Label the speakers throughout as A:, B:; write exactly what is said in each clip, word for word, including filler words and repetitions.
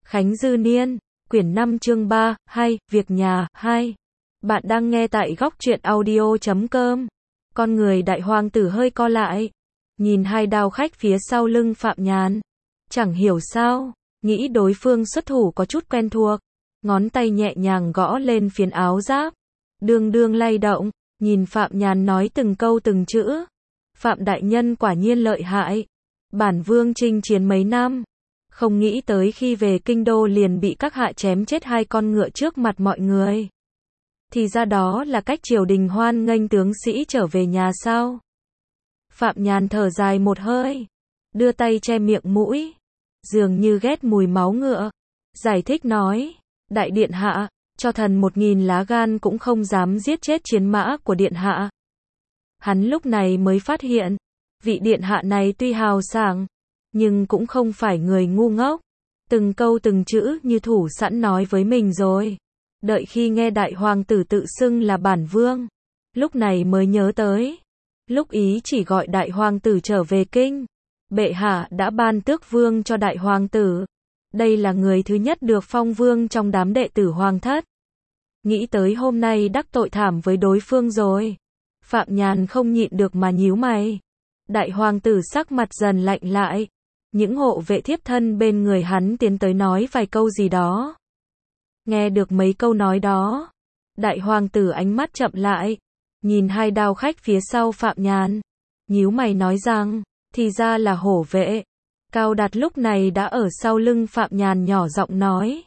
A: Khánh Dư Niên, quyển năm chương ba, hai, việc nhà, hai. Bạn đang nghe tại góc truyện audio chấm com. Con người đại hoàng tử hơi co lại, nhìn hai đao khách phía sau lưng Phạm Nhàn. Chẳng hiểu sao, nghĩ đối phương xuất thủ có chút quen thuộc. Ngón tay nhẹ nhàng gõ lên phiến áo giáp. Đương đương lay động, nhìn Phạm Nhàn nói từng câu từng chữ. Phạm đại nhân quả nhiên lợi hại. Bản vương chinh chiến mấy năm, không nghĩ tới khi về kinh đô liền bị các hạ chém chết hai con ngựa trước mặt mọi người. Thì ra đó là cách triều đình hoan nghênh tướng sĩ trở về nhà sao? Phạm Nhàn thở dài một hơi, đưa tay che miệng mũi, dường như ghét mùi máu ngựa, giải thích nói, đại điện hạ, cho thần một nghìn lá gan cũng không dám giết chết chiến mã của điện hạ. Hắn lúc này mới phát hiện, vị điện hạ này tuy hào sảng, nhưng cũng không phải người ngu ngốc. Từng câu từng chữ như thủ sẵn nói với mình rồi. Đợi khi nghe đại hoàng tử tự xưng là bản vương, lúc này mới nhớ tới. Lúc ý chỉ gọi đại hoàng tử trở về kinh, bệ hạ đã ban tước vương cho đại hoàng tử. Đây là người thứ nhất được phong vương trong đám đệ tử hoàng thất. Nghĩ tới hôm nay đắc tội thảm với đối phương rồi. Phạm Nhàn không nhịn được mà nhíu mày. Đại hoàng tử sắc mặt dần lạnh lại. Những hộ vệ thiếp thân bên người hắn tiến tới nói vài câu gì đó. Nghe được mấy câu nói đó, đại hoàng tử ánh mắt chậm lại, nhìn hai đao khách phía sau Phạm Nhàn, nhíu mày nói rằng, thì ra là hổ vệ. Cao Đạt lúc này đã ở sau lưng Phạm Nhàn nhỏ giọng nói.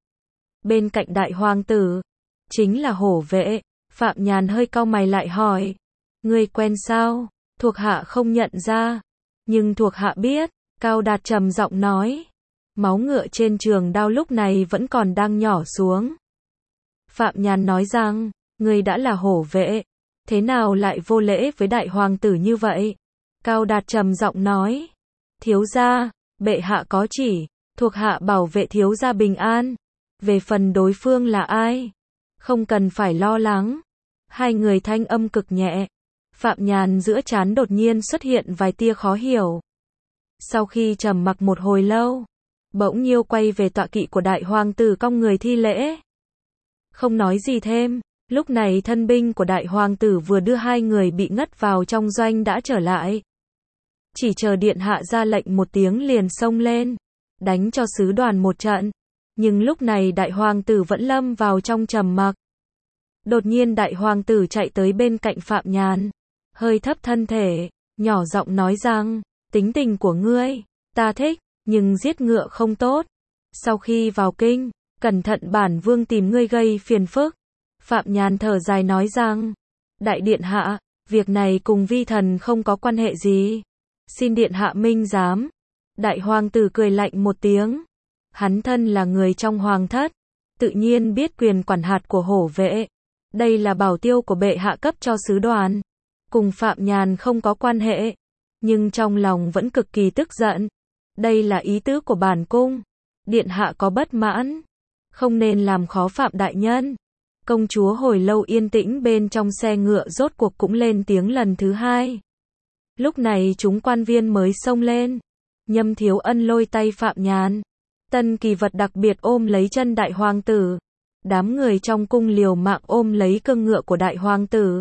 A: Bên cạnh đại hoàng tử, chính là hổ vệ. Phạm Nhàn hơi cau mày lại hỏi, ngươi quen sao? Thuộc hạ không nhận ra, nhưng thuộc hạ biết. Cao Đạt trầm giọng nói, máu ngựa trên trường đao lúc này vẫn còn đang nhỏ xuống. Phạm Nhàn nói rằng, ngươi đã là hổ vệ, thế nào lại vô lễ với đại hoàng tử như vậy? Cao Đạt trầm giọng nói, thiếu gia, bệ hạ có chỉ, thuộc hạ bảo vệ thiếu gia bình an. Về phần đối phương là ai, không cần phải lo lắng. Hai người thanh âm cực nhẹ. Phạm Nhàn giữa trán đột nhiên xuất hiện vài tia khó hiểu. Sau khi trầm mặc một hồi lâu, bỗng nhiêu quay về tọa kỵ của đại hoàng tử cong người thi lễ. Không nói gì thêm, lúc này thân binh của đại hoàng tử vừa đưa hai người bị ngất vào trong doanh đã trở lại. Chỉ chờ điện hạ ra lệnh một tiếng liền xông lên, đánh cho sứ đoàn một trận. Nhưng lúc này đại hoàng tử vẫn lâm vào trong trầm mặc. Đột nhiên đại hoàng tử chạy tới bên cạnh Phạm Nhàn, hơi thấp thân thể, nhỏ giọng nói rằng, tính tình của ngươi, ta thích, nhưng giết ngựa không tốt. Sau khi vào kinh, cẩn thận bản vương tìm ngươi gây phiền phức. Phạm Nhàn thở dài nói rằng, đại điện hạ, việc này cùng vi thần không có quan hệ gì. Xin điện hạ minh giám. Đại hoàng tử cười lạnh một tiếng. Hắn thân là người trong hoàng thất, tự nhiên biết quyền quản hạt của hổ vệ. Đây là bảo tiêu của bệ hạ cấp cho sứ đoàn. Cùng Phạm Nhàn không có quan hệ. Nhưng trong lòng vẫn cực kỳ tức giận. Đây là ý tứ của bản cung. Điện hạ có bất mãn, không nên làm khó Phạm đại nhân. Công chúa hồi lâu yên tĩnh bên trong xe ngựa rốt cuộc cũng lên tiếng lần thứ hai. Lúc này chúng quan viên mới xông lên. Nhâm Thiếu Ân lôi tay Phạm Nhàn. Tân Kỳ Vật đặc biệt ôm lấy chân đại hoàng tử. Đám người trong cung liều mạng ôm lấy cương ngựa của đại hoàng tử.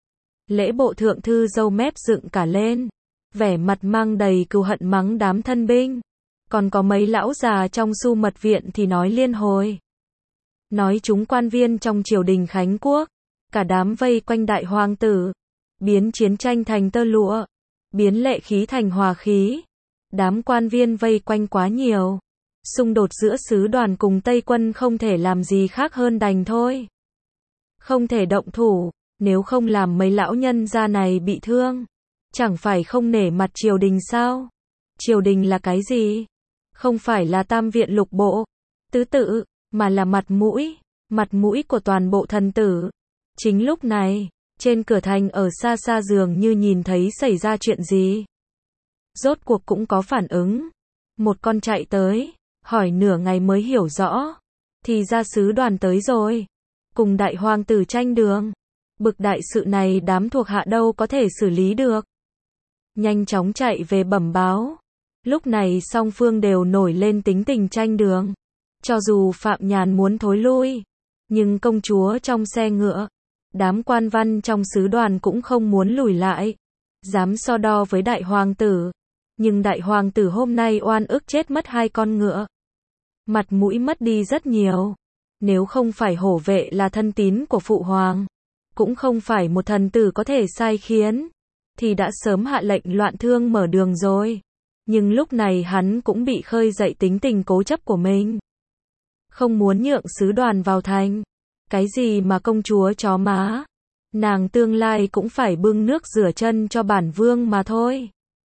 A: Lễ bộ thượng thư râu mép dựng cả lên, vẻ mặt mang đầy cừu hận mắng đám thân binh. Còn có mấy lão già trong Su Mật viện thì nói liên hồi. Nói chúng quan viên trong triều đình Khánh Quốc, cả đám vây quanh đại hoàng tử, biến chiến tranh thành tơ lụa, biến lệ khí thành hòa khí. Đám quan viên vây quanh quá nhiều, xung đột giữa sứ đoàn cùng Tây quân không thể làm gì khác hơn đành thôi. Không thể động thủ, nếu không làm mấy lão nhân gia này bị thương, chẳng phải không nể mặt triều đình sao? Triều đình là cái gì? Không phải là tam viện lục bộ, tứ tự, mà là mặt mũi, mặt mũi của toàn bộ thần tử. Chính lúc này, trên cửa thành ở xa xa dường như nhìn thấy xảy ra chuyện gì. Rốt cuộc cũng có phản ứng. Một con chạy tới, hỏi nửa ngày mới hiểu rõ. Thì ra sứ đoàn tới rồi. Cùng đại hoàng tử tranh đường. Bực đại sự này đám thuộc hạ đâu có thể xử lý được. Nhanh chóng chạy về bẩm báo. Lúc này song phương đều nổi lên tính tình tranh đường. Cho dù Phạm Nhàn muốn thối lui, nhưng công chúa trong xe ngựa, đám quan văn trong sứ đoàn cũng không muốn lùi lại, dám so đo với đại hoàng tử. Nhưng đại hoàng tử hôm nay oan ức chết mất hai con ngựa. Mặt mũi mất đi rất nhiều. Nếu không phải hổ vệ là thân tín của phụ hoàng, cũng không phải một thần tử có thể sai khiến, thì đã sớm hạ lệnh loạn thương mở đường rồi. Nhưng lúc này hắn cũng bị khơi dậy tính tình cố chấp của mình. Không muốn nhượng sứ đoàn vào thành. Cái gì mà công chúa chó má. Nàng tương lai cũng phải bưng nước rửa chân cho bản vương mà thôi.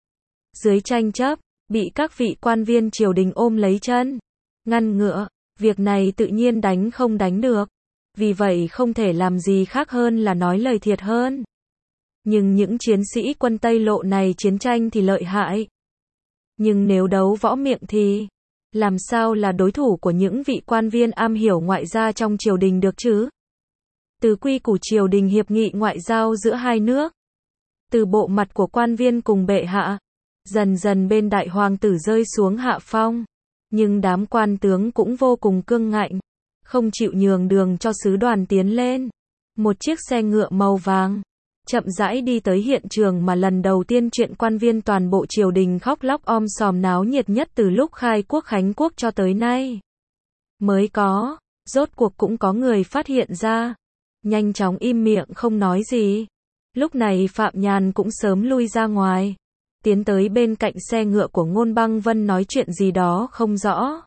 A: Dưới tranh chấp, bị các vị quan viên triều đình ôm lấy chân, ngăn ngựa, việc này tự nhiên đánh không đánh được. Vì vậy không thể làm gì khác hơn là nói lời thiệt hơn. Nhưng những chiến sĩ quân Tây Lộ này chiến tranh thì lợi hại. Nhưng nếu đấu võ miệng thì, làm sao là đối thủ của những vị quan viên am hiểu ngoại giao trong triều đình được chứ? Từ quy củ triều đình hiệp nghị ngoại giao giữa hai nước, từ bộ mặt của quan viên cùng bệ hạ, dần dần bên đại hoàng tử rơi xuống hạ phong. Nhưng đám quan tướng cũng vô cùng cương ngạnh, không chịu nhường đường cho sứ đoàn tiến lên. Một chiếc xe ngựa màu vàng chậm rãi đi tới hiện trường mà lần đầu tiên chuyện quan viên toàn bộ triều đình khóc lóc om sòm náo nhiệt nhất từ lúc khai quốc khánh quốc cho tới nay. Mới có, rốt cuộc cũng có người phát hiện ra, nhanh chóng im miệng không nói gì. Lúc này Phạm Nhàn cũng sớm lui ra ngoài, tiến tới bên cạnh xe ngựa của Ngôn Băng Vân nói chuyện gì đó không rõ.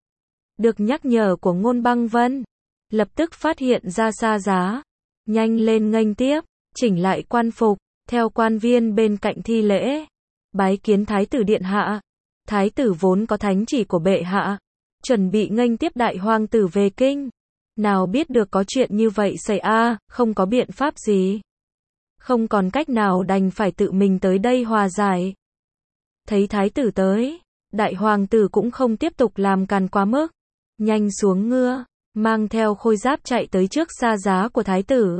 A: Được nhắc nhở của Ngôn Băng Vân, lập tức phát hiện ra Xa Giá, nhanh lên nghênh tiếp, chỉnh lại quan phục, theo quan viên bên cạnh thi lễ, bái kiến thái tử điện hạ. Thái tử vốn có thánh chỉ của bệ hạ, chuẩn bị nghênh tiếp đại hoàng tử về kinh. Nào biết được có chuyện như vậy xảy ra, không có biện pháp gì. Không còn cách nào đành phải tự mình tới đây hòa giải. Thấy thái tử tới, đại hoàng tử cũng không tiếp tục làm càn quá mức. Nhanh xuống ngựa, mang theo khôi giáp chạy tới trước Xa Giá của thái tử.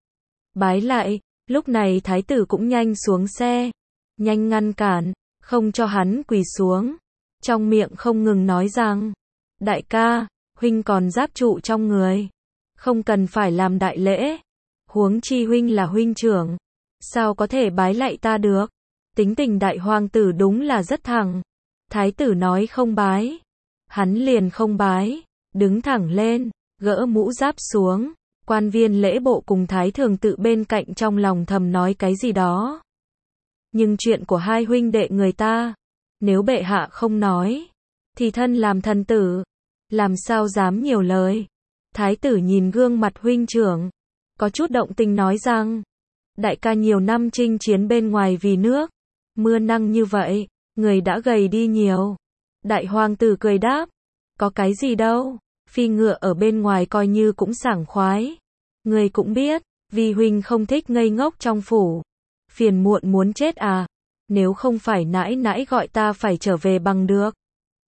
A: Bái lại, lúc này thái tử cũng nhanh xuống xe, nhanh ngăn cản, không cho hắn quỳ xuống. Trong miệng không ngừng nói rằng, đại ca, huynh còn giáp trụ trong người, không cần phải làm đại lễ. Huống chi huynh là huynh trưởng, sao có thể bái lạy ta được? Tính tình đại hoàng tử đúng là rất thẳng. Thái tử nói không bái, hắn liền không bái, đứng thẳng lên, gỡ mũ giáp xuống. Quan viên lễ bộ cùng thái thường tự bên cạnh trong lòng thầm nói cái gì đó. Nhưng chuyện của hai huynh đệ người ta, nếu bệ hạ không nói, thì thân làm thần tử, làm sao dám nhiều lời. Thái tử nhìn gương mặt huynh trưởng, có chút động tình nói rằng, đại ca nhiều năm chinh chiến bên ngoài vì nước, mưa nắng như vậy, người đã gầy đi nhiều. Đại hoàng tử cười đáp, có cái gì đâu, phi ngựa ở bên ngoài coi như cũng sảng khoái. Người cũng biết, vì huynh không thích ngây ngốc trong phủ, phiền muộn muốn chết à, nếu không phải nãi nãi gọi ta phải trở về bằng được.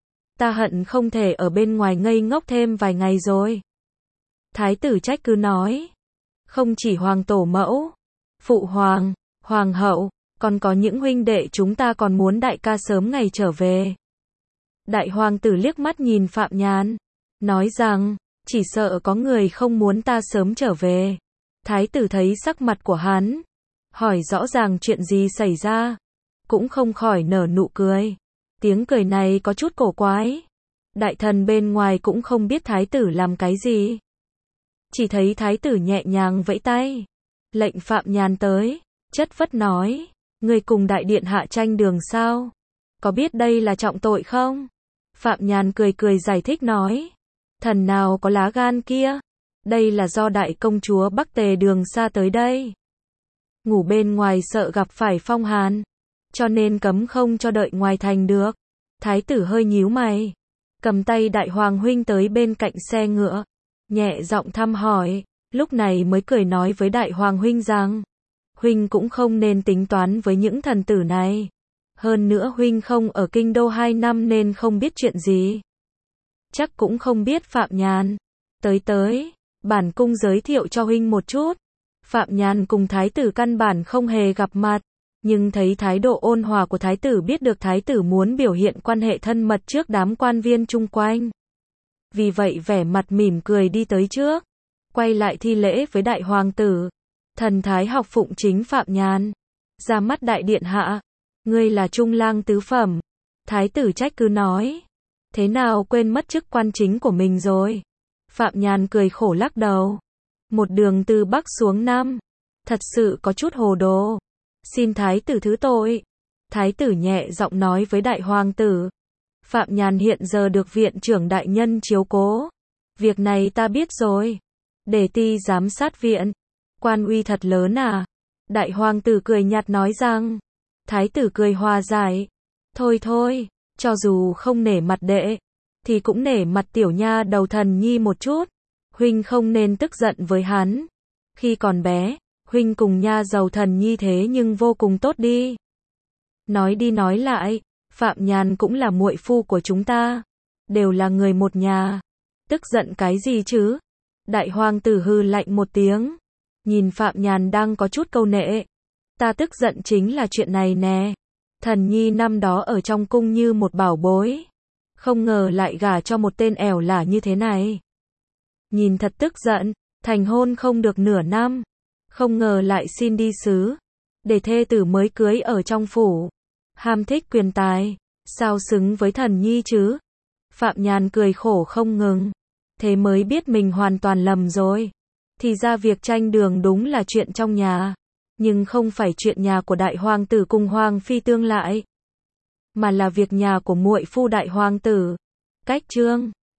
A: Ta hận không thể ở bên ngoài ngây ngốc thêm vài ngày rồi. Thái tử trách cứ nói, không chỉ hoàng tổ mẫu, phụ hoàng, hoàng hậu, còn có những huynh đệ chúng ta còn muốn đại ca sớm ngày trở về. Đại hoàng tử liếc mắt nhìn Phạm Nhàn, nói rằng, chỉ sợ có người không muốn ta sớm trở về. Thái tử thấy sắc mặt của hắn, hỏi rõ ràng chuyện gì xảy ra, cũng không khỏi nở nụ cười. Tiếng cười này có chút cổ quái. Đại thần bên ngoài cũng không biết thái tử làm cái gì. Chỉ thấy thái tử nhẹ nhàng vẫy tay, lệnh Phạm Nhàn tới, chất vấn nói, người cùng đại điện hạ tranh đường sao? Có biết đây là trọng tội không? Phạm Nhàn cười cười giải thích nói, thần nào có lá gan kia, đây là do đại công chúa Bắc Tề đường xa tới đây. Ngủ bên ngoài sợ gặp phải phong hàn, cho nên cấm không cho đợi ngoài thành được. Thái tử hơi nhíu mày, cầm tay đại hoàng huynh tới bên cạnh xe ngựa, nhẹ giọng thăm hỏi, lúc này mới cười nói với đại hoàng huynh rằng, huynh cũng không nên tính toán với những thần tử này. Hơn nữa huynh không ở kinh đô hai năm nên không biết chuyện gì. Chắc cũng không biết Phạm Nhàn. Tới tới, bản cung giới thiệu cho huynh một chút. Phạm Nhàn cùng thái tử căn bản không hề gặp mặt, nhưng thấy thái độ ôn hòa của thái tử biết được thái tử muốn biểu hiện quan hệ thân mật trước đám quan viên chung quanh. vì vậy vẻ mặt mỉm cười đi tới trước, quay lại thi lễ với đại hoàng tử. Thần thái học phụng chính Phạm Nhàn. Ra mắt đại điện hạ, ngươi là trung lang tứ phẩm. Thái tử trách cứ nói, thế nào quên mất chức quan chính của mình rồi? Phạm Nhàn cười khổ lắc đầu, một đường từ Bắc xuống Nam, thật sự có chút hồ đồ. Xin thái tử thứ tội. Thái tử nhẹ giọng nói với đại hoàng tử, Phạm Nhàn hiện giờ được viện trưởng đại nhân chiếu cố. Việc này ta biết rồi. Để ti giám sát viện. Quan uy thật lớn à? Đại hoàng tử cười nhạt nói rằng. Thái tử cười hòa giải. Thôi thôi, cho dù không nể mặt đệ, thì cũng nể mặt tiểu nha đầu Thần Nhi một chút. Huynh không nên tức giận với hắn. Khi còn bé, huynh cùng nha đầu Thần Nhi thế nhưng vô cùng tốt đi. Nói đi nói lại, Phạm Nhàn cũng là muội phu của chúng ta, đều là người một nhà. Tức giận cái gì chứ? Đại hoàng tử hừ lạnh một tiếng, nhìn Phạm Nhàn đang có chút câu nệ. Ta tức giận chính là chuyện này nè. Thần Nhi năm đó ở trong cung như một bảo bối, không ngờ lại gả cho một tên ẻo lả như thế này. Nhìn thật tức giận, thành hôn không được nửa năm, không ngờ lại xin đi xứ, để thê tử mới cưới ở trong phủ. Ham thích quyền tài, sao xứng với Thần Nhi chứ? Phạm Nhàn cười khổ không ngừng, thế mới biết mình hoàn toàn lầm rồi. Thì ra việc tranh đường đúng là chuyện trong nhà, nhưng không phải chuyện nhà của đại hoàng tử cùng hoàng phi tương lại, mà là việc nhà của muội phu đại hoàng tử. Cách chương